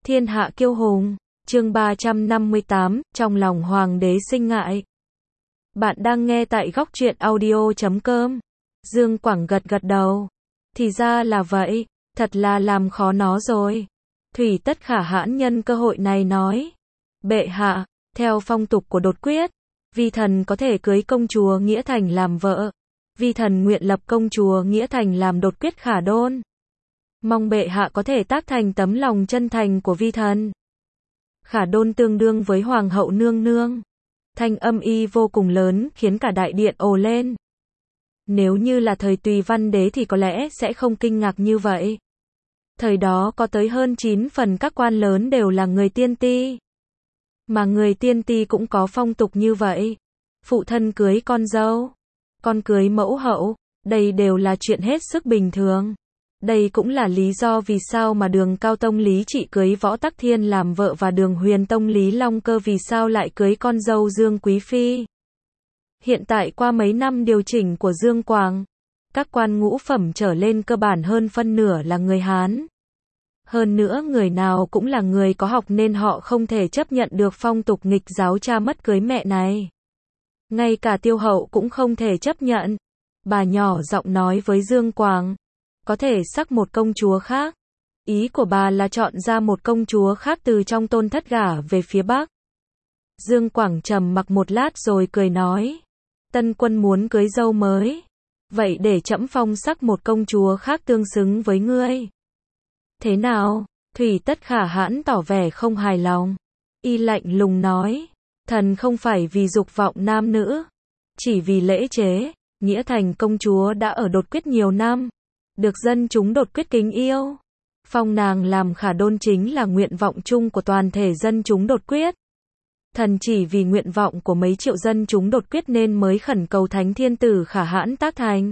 Thiên hạ kiêu hùng, chương 358, trong lòng hoàng đế sinh ngại. Bạn đang nghe tại góc truyện audio.com. Dương Quảng gật gật đầu. Thì ra là vậy, thật là làm khó nó rồi. Thủy Tất Khả hãn nhân cơ hội này nói. Bệ hạ, theo phong tục của đột quyết, vi thần có thể cưới công chúa Nghĩa Thành làm vợ. Vi thần nguyện lập công chúa Nghĩa Thành làm đột quyết khả đôn. Mong bệ hạ có thể tác thành tấm lòng chân thành của vi thần. Khả đôn tương đương với hoàng hậu nương nương. Thanh âm y vô cùng lớn khiến cả đại điện ồ lên. Nếu như là thời Tùy Văn đế thì có lẽ sẽ không kinh ngạc như vậy. Thời đó có tới hơn 9 phần các quan lớn đều là người tiên ti. Mà người tiên ti cũng có phong tục như vậy. Phụ thân cưới con dâu, con cưới mẫu hậu, đây đều là chuyện hết sức bình thường. Đây cũng là lý do vì sao mà Đường Cao Tông Lý Trị cưới Võ Tắc Thiên làm vợ và Đường Huyền Tông Lý Long Cơ vì sao lại cưới con dâu Dương Quý Phi. Hiện tại qua mấy năm điều chỉnh của Dương Quảng, các quan ngũ phẩm trở lên cơ bản hơn phân nửa là người Hán. Hơn nữa người nào cũng là người có học nên họ không thể chấp nhận được phong tục nghịch giáo cha mất cưới mẹ này. Ngay cả Tiêu Hậu cũng không thể chấp nhận. Bà nhỏ giọng nói với Dương Quảng. Có thể sắc một công chúa khác. Ý của bà là chọn ra một công chúa khác từ trong tôn thất gả về phía Bắc. Dương Quảng trầm mặc một lát rồi cười nói. Tân quân muốn cưới dâu mới. Vậy để trẫm phong sắc một công chúa khác tương xứng với ngươi. Thế nào? Thủy Tất Khả hãn tỏ vẻ không hài lòng. Y lạnh lùng nói. Thần không phải vì dục vọng nam nữ. Chỉ vì lễ chế. Nghĩa Thành công chúa đã ở đột quyết nhiều năm. Được dân chúng đột quyết kính yêu. Phong nàng làm khả đôn chính là nguyện vọng chung của toàn thể dân chúng đột quyết. Thần chỉ vì nguyện vọng của mấy triệu dân chúng đột quyết nên mới khẩn cầu Thánh Thiên Tử Khả hãn tác thành.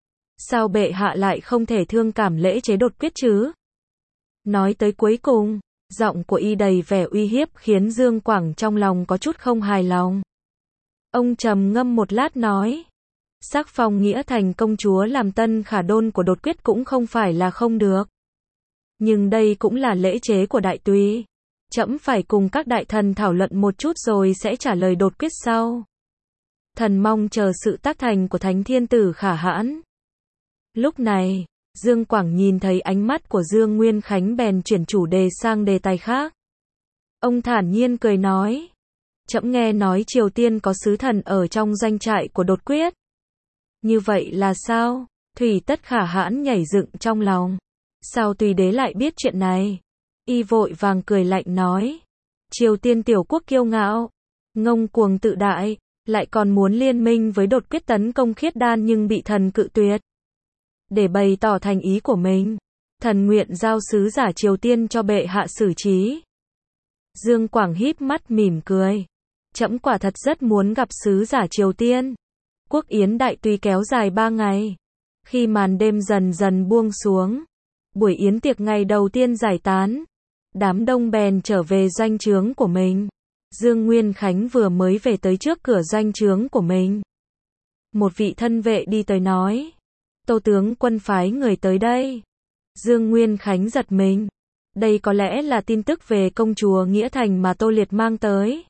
Sao bệ hạ lại không thể thương cảm lễ chế đột quyết chứ? Nói tới cuối cùng, giọng của y đầy vẻ uy hiếp khiến Dương Quảng trong lòng có chút không hài lòng. Ông trầm ngâm một lát nói. Sắc phong Nghĩa Thành công chúa làm tân khả đôn của đột quyết cũng không phải là không được. Nhưng đây cũng là lễ chế của đại tùy. Trẫm phải cùng các đại thần thảo luận một chút rồi sẽ trả lời đột quyết sau. Thần mong chờ sự tác thành của Thánh Thiên Tử Khả hãn. Lúc này, Dương Quảng nhìn thấy ánh mắt của Dương Nguyên Khánh bèn chuyển chủ đề sang đề tài khác. Ông thản nhiên cười nói. Trẫm nghe nói Triều Tiên có sứ thần ở trong doanh trại của đột quyết. Như vậy là sao? Thủy Tất Khả hãn nhảy dựng trong lòng. Sao Tùy đế lại biết chuyện này? Y vội vàng cười lạnh nói. Triều Tiên tiểu quốc kiêu ngạo, ngông cuồng tự đại, lại còn muốn liên minh với đột quyết tấn công Khiết Đan nhưng bị thần cự tuyệt. Để bày tỏ thành ý của mình, thần nguyện giao sứ giả Triều Tiên cho bệ hạ xử trí. Dương Quảng híp mắt mỉm cười. Trẫm quả thật rất muốn gặp sứ giả Triều Tiên. Quốc yến đại tùy kéo dài 3 ngày. Khi màn đêm dần dần buông xuống, buổi yến tiệc ngày đầu tiên giải tán, đám đông bèn trở về doanh trướng của mình. Dương Nguyên Khánh vừa mới về tới trước cửa doanh trướng của mình. Một vị thân vệ đi tới nói. Tô tướng quân phái người tới đây. Dương Nguyên Khánh giật mình. Đây có lẽ là tin tức về công chúa Nghĩa Thành mà Tô Liệt mang tới.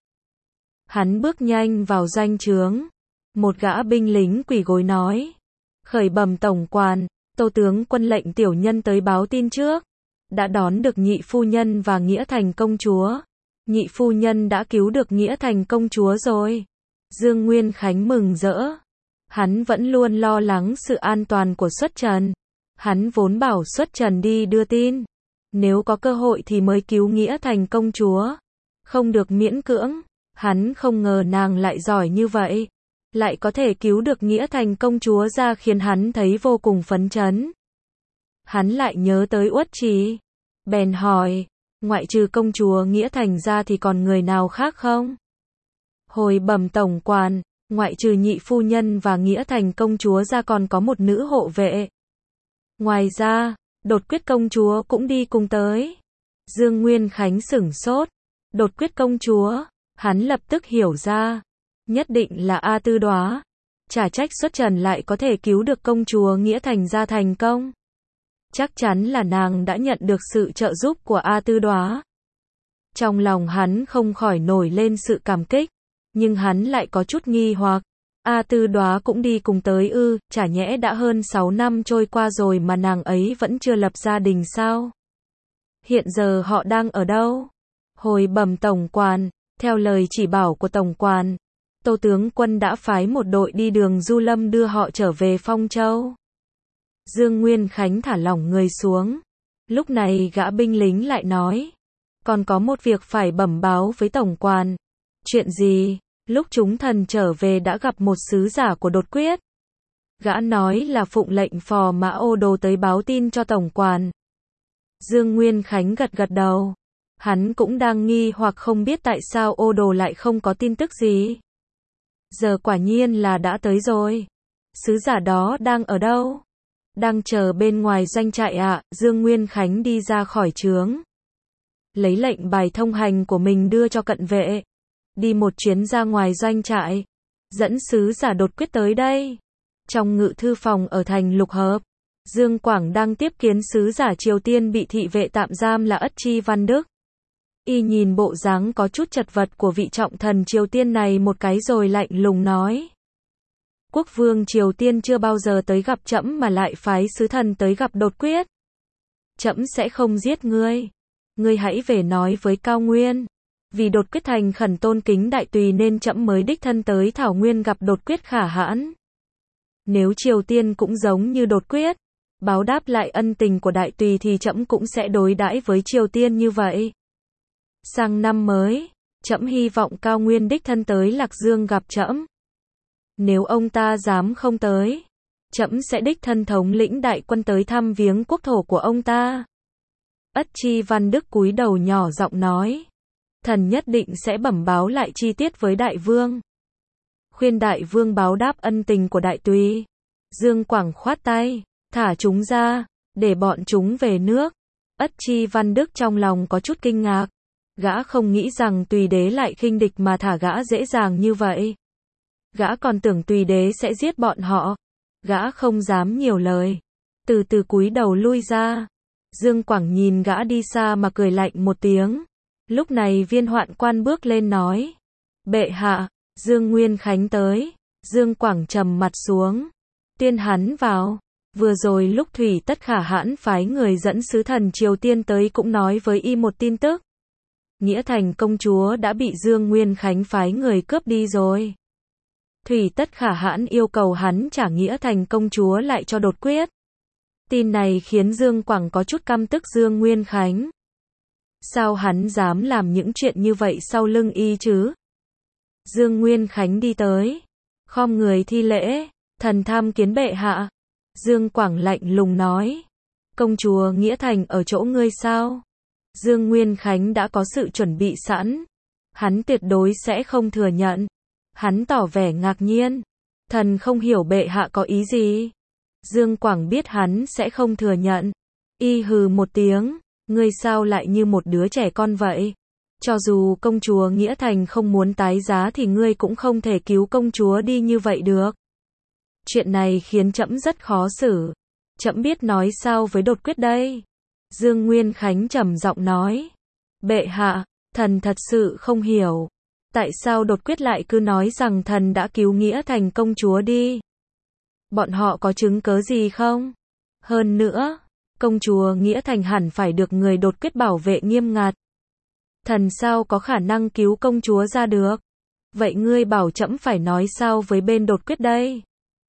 Hắn bước nhanh vào doanh trướng. Một gã binh lính quỳ gối nói. Khởi bẩm tổng quản, Tô tướng quân lệnh tiểu nhân tới báo tin trước. Đã đón được nhị phu nhân và Nghĩa Thành công chúa. Nhị phu nhân đã cứu được Nghĩa Thành công chúa rồi. Dương Nguyên Khánh mừng rỡ. Hắn vẫn luôn lo lắng sự an toàn của Xuất Trần. Hắn vốn bảo Xuất Trần đi đưa tin. Nếu có cơ hội thì mới cứu Nghĩa Thành công chúa. Không được miễn cưỡng. Hắn không ngờ nàng lại giỏi như vậy. Lại có thể cứu được Nghĩa Thành công chúa ra khiến hắn thấy vô cùng phấn chấn. Hắn lại nhớ tới Uất Trì. Bèn hỏi, ngoại trừ công chúa Nghĩa Thành ra thì còn người nào khác không? Hồi bẩm tổng quản, ngoại trừ nhị phu nhân và Nghĩa Thành công chúa ra còn có một nữ hộ vệ. Ngoài ra, đột quyết công chúa cũng đi cùng tới. Dương Nguyên Khánh sửng sốt. Đột quyết công chúa, hắn lập tức hiểu ra. Nhất định là A Tư Đóa. Chả trách Xuất Trần lại có thể cứu được công chúa Nghĩa Thành ra thành công. Chắc chắn là nàng đã nhận được sự trợ giúp của A Tư Đóa. Trong lòng hắn không khỏi nổi lên sự cảm kích, nhưng hắn lại có chút nghi hoặc. A Tư Đóa cũng đi cùng tới ư, chả nhẽ đã hơn 6 năm trôi qua rồi mà nàng ấy vẫn chưa lập gia đình sao? Hiện giờ họ đang ở đâu? Hồi bẩm tổng quản, theo lời chỉ bảo của tổng quản, Tô tướng quân đã phái một đội đi đường du lâm đưa họ trở về Phong Châu. Dương Nguyên Khánh thả lỏng người xuống. Lúc này gã binh lính lại nói, còn có một việc phải bẩm báo với tổng quản. Chuyện gì? Lúc chúng thần trở về đã gặp một sứ giả của đột quyết. Gã nói là phụng lệnh phò mã Ô Đồ tới báo tin cho tổng quản. Dương Nguyên Khánh gật gật đầu. Hắn cũng đang nghi hoặc không biết tại sao Ô Đồ lại không có tin tức gì. Giờ quả nhiên là đã tới rồi. Sứ giả đó đang ở đâu? Đang chờ bên ngoài doanh trại ạ. Dương Nguyên Khánh đi ra khỏi trướng, lấy lệnh bài thông hành của mình đưa cho cận vệ. Đi một chuyến ra ngoài doanh trại, dẫn sứ giả đột quyết tới đây. Trong ngự thư phòng ở thành Lục Hợp, Dương Quảng đang tiếp kiến sứ giả Triều Tiên bị thị vệ tạm giam là Ất Chi Văn Đức. Y nhìn bộ dáng có chút chật vật của vị trọng thần Triều Tiên này một cái rồi lạnh lùng nói. Quốc vương Triều Tiên chưa bao giờ tới gặp trẫm mà lại phái sứ thần tới gặp đột quyết. Trẫm sẽ không giết ngươi. Ngươi hãy về nói với Cao Nguyên. Vì đột quyết thành khẩn tôn kính đại tùy nên trẫm mới đích thân tới Thảo Nguyên gặp đột quyết Khả Hãn. Nếu Triều Tiên cũng giống như đột quyết, báo đáp lại ân tình của đại tùy thì trẫm cũng sẽ đối đãi với Triều Tiên như vậy. Sang năm mới, trẫm hy vọng Cao Nguyên đích thân tới Lạc Dương gặp trẫm. Nếu ông ta dám không tới, trẫm sẽ đích thân thống lĩnh đại quân tới thăm viếng quốc thổ của ông ta. Ất Chi Văn Đức cúi đầu nhỏ giọng nói. Thần nhất định sẽ bẩm báo lại chi tiết với đại vương. Khuyên đại vương báo đáp ân tình của đại tùy. Dương Quảng khoát tay, thả chúng ra, để bọn chúng về nước. Ất Chi Văn Đức trong lòng có chút kinh ngạc. Gã không nghĩ rằng tùy đế lại khinh địch mà thả gã dễ dàng như vậy. Gã còn tưởng tùy đế sẽ giết bọn họ. Gã không dám nhiều lời, từ từ cúi đầu lui ra. Dương Quảng nhìn gã đi xa mà cười lạnh một tiếng. Lúc này Viên Hoạn Quan bước lên nói. Bệ hạ, Dương Nguyên Khánh tới. Dương Quảng trầm mặt xuống. Tiên hắn vào. Vừa rồi lúc Thủy Tất Khả Hãn phái người dẫn sứ thần Triều Tiên tới cũng nói với y một tin tức. Nghĩa Thành công chúa đã bị Dương Nguyên Khánh phái người cướp đi rồi. Thủy Tất Khả Hãn yêu cầu hắn trả Nghĩa Thành công chúa lại cho đột quyết. Tin này khiến Dương Quảng có chút căm tức Dương Nguyên Khánh. Sao hắn dám làm những chuyện như vậy sau lưng y chứ? Dương Nguyên Khánh đi tới, khom người thi lễ, thần tham kiến bệ hạ. Dương Quảng lạnh lùng nói, công chúa Nghĩa Thành ở chỗ ngươi sao? Dương Nguyên Khánh đã có sự chuẩn bị sẵn, hắn tuyệt đối sẽ không thừa nhận. Hắn tỏ vẻ ngạc nhiên, thần không hiểu bệ hạ có ý gì. Dương Quảng biết hắn sẽ không thừa nhận, y hừ một tiếng, ngươi sao lại như một đứa trẻ con vậy? Cho dù công chúa Nghĩa Thành không muốn tái giá thì ngươi cũng không thể cứu công chúa đi như vậy được. Chuyện này khiến trẫm rất khó xử. Trẫm biết nói sao với đột quyết đây? Dương Nguyên Khánh trầm giọng nói. Bệ hạ, thần thật sự không hiểu. Tại sao đột quyết lại cứ nói rằng thần đã cứu Nghĩa Thành công chúa đi? Bọn họ có chứng cớ gì không? Hơn nữa, công chúa Nghĩa Thành hẳn phải được người đột quyết bảo vệ nghiêm ngặt. Thần sao có khả năng cứu công chúa ra được? Vậy ngươi bảo trẫm phải nói sao với bên đột quyết đây?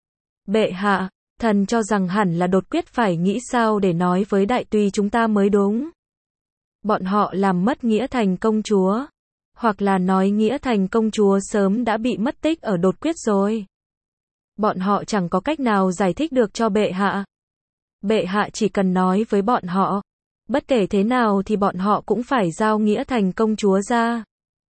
Bệ hạ, thần cho rằng hẳn là đột quyết phải nghĩ sao để nói với đại tùy chúng ta mới đúng. Bọn họ làm mất Nghĩa Thành công chúa. Hoặc là nói Nghĩa Thành công chúa sớm đã bị mất tích ở đột quyết rồi. Bọn họ chẳng có cách nào giải thích được cho bệ hạ. Bệ hạ chỉ cần nói với bọn họ. Bất kể thế nào thì bọn họ cũng phải giao Nghĩa Thành công chúa ra.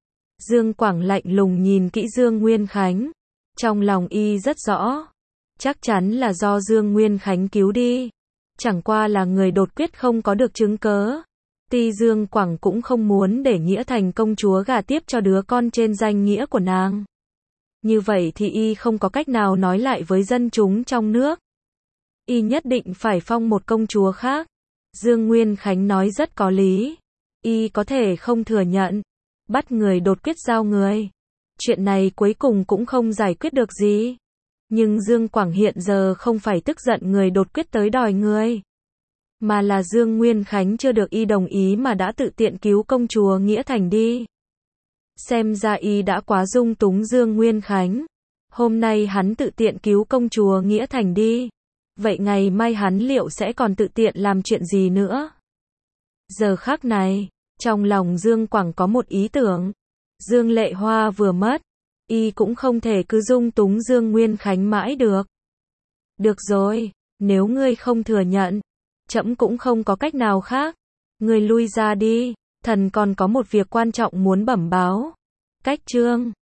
Dương Quảng lạnh lùng nhìn kỹ Dương Nguyên Khánh. Trong lòng y rất rõ. Chắc chắn là do Dương Nguyên Khánh cứu đi. Chẳng qua là người đột quyết không có được chứng cớ. Tuy Dương Quảng cũng không muốn để Nghĩa Thành công chúa gả tiếp cho đứa con trên danh nghĩa của nàng. Như vậy thì y không có cách nào nói lại với dân chúng trong nước. Y nhất định phải phong một công chúa khác. Dương Nguyên Khánh nói rất có lý. Y có thể không thừa nhận, bắt người đột quyết giao người. Chuyện này cuối cùng cũng không giải quyết được gì. Nhưng Dương Quảng hiện giờ không phải tức giận người đột quyết tới đòi người, mà là Dương Nguyên Khánh chưa được Y đồng ý mà đã tự tiện cứu công chúa Nghĩa Thành đi. Xem ra Y đã quá dung túng Dương Nguyên Khánh. Hôm nay hắn tự tiện cứu công chúa Nghĩa Thành đi. Vậy ngày mai hắn liệu sẽ còn tự tiện làm chuyện gì nữa? Giờ khắc này, trong lòng Dương Quảng có một ý tưởng. Dương Lệ Hoa vừa mất, Y cũng không thể cứ dung túng Dương Nguyên Khánh mãi được. Được rồi, nếu ngươi không thừa nhận, trẫm cũng không có cách nào khác. Ngươi lui ra đi, thần còn có một việc quan trọng muốn bẩm báo. Cách chương